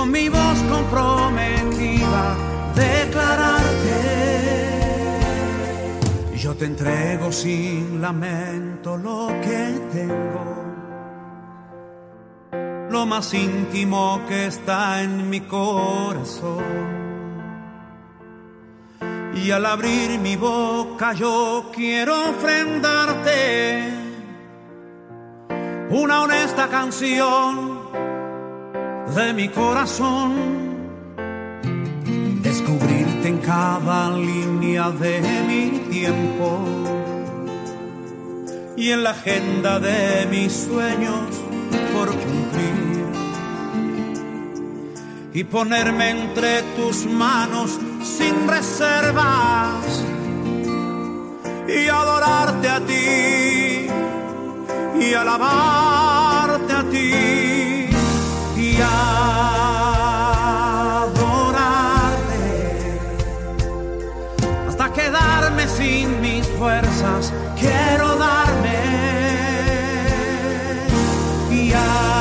con mi voz comprometida, declararte. Yo te entrego sin lamento lo que tengo, lo más íntimo que está en mi corazón. Y al abrir mi boca yo quiero ofrendarte una honesta canción de mi corazón. Descubrirte en cada línea de mi tiempo y en la agenda de mis sueños por cumplir, y ponerme entre tus manos sin reservas y adorarte a ti y alabarte a ti y adorarte hasta quedarme sin mis fuerzas. Quiero darme y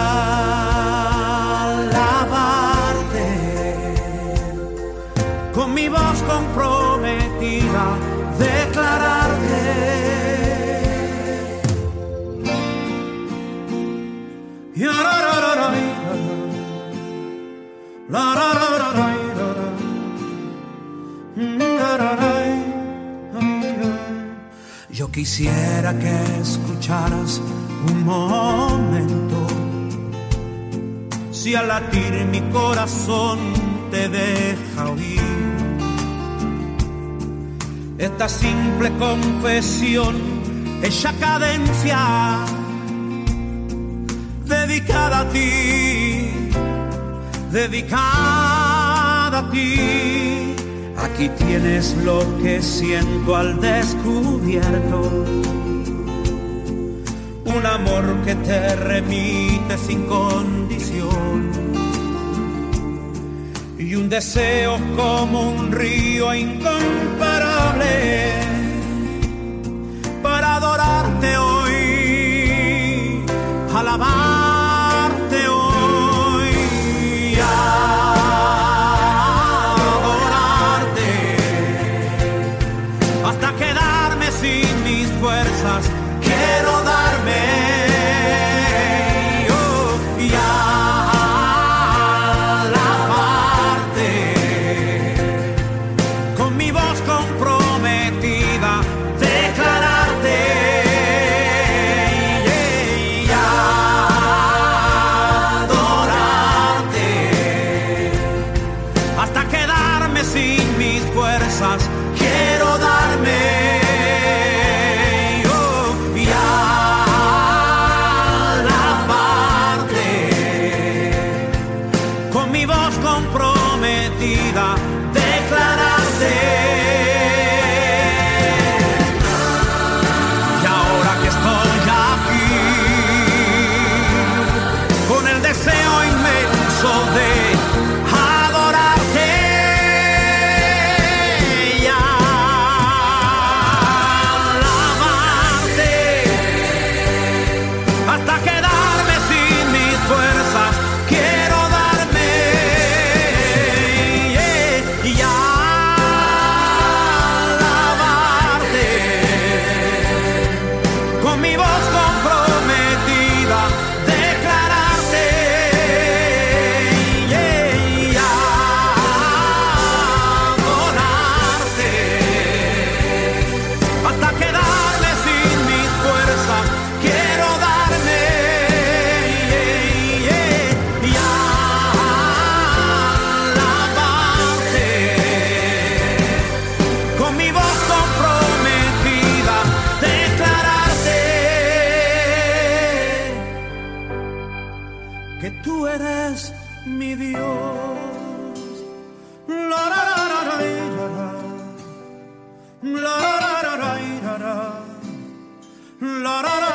con mi voz comprometida, declararte. Yo quisiera que escucharas un momento, si al latir mi corazón te deja oír esta simple confesión, esa cadencia dedicada a ti, dedicada a ti. Aquí tienes lo que siento al descubierto, un amor que te remite sin condición y un deseo como un río incomparable para adorarte hoy, alabarte hoy, adorarte hasta quedarme sin mis fuerzas. Quiero darme quiero darme y alabarte con mi voz comprometida, declararte. Y ahora que estoy aquí con el deseo inmenso de que tú eres mi Dios. La la la la la la la la la la la la la la.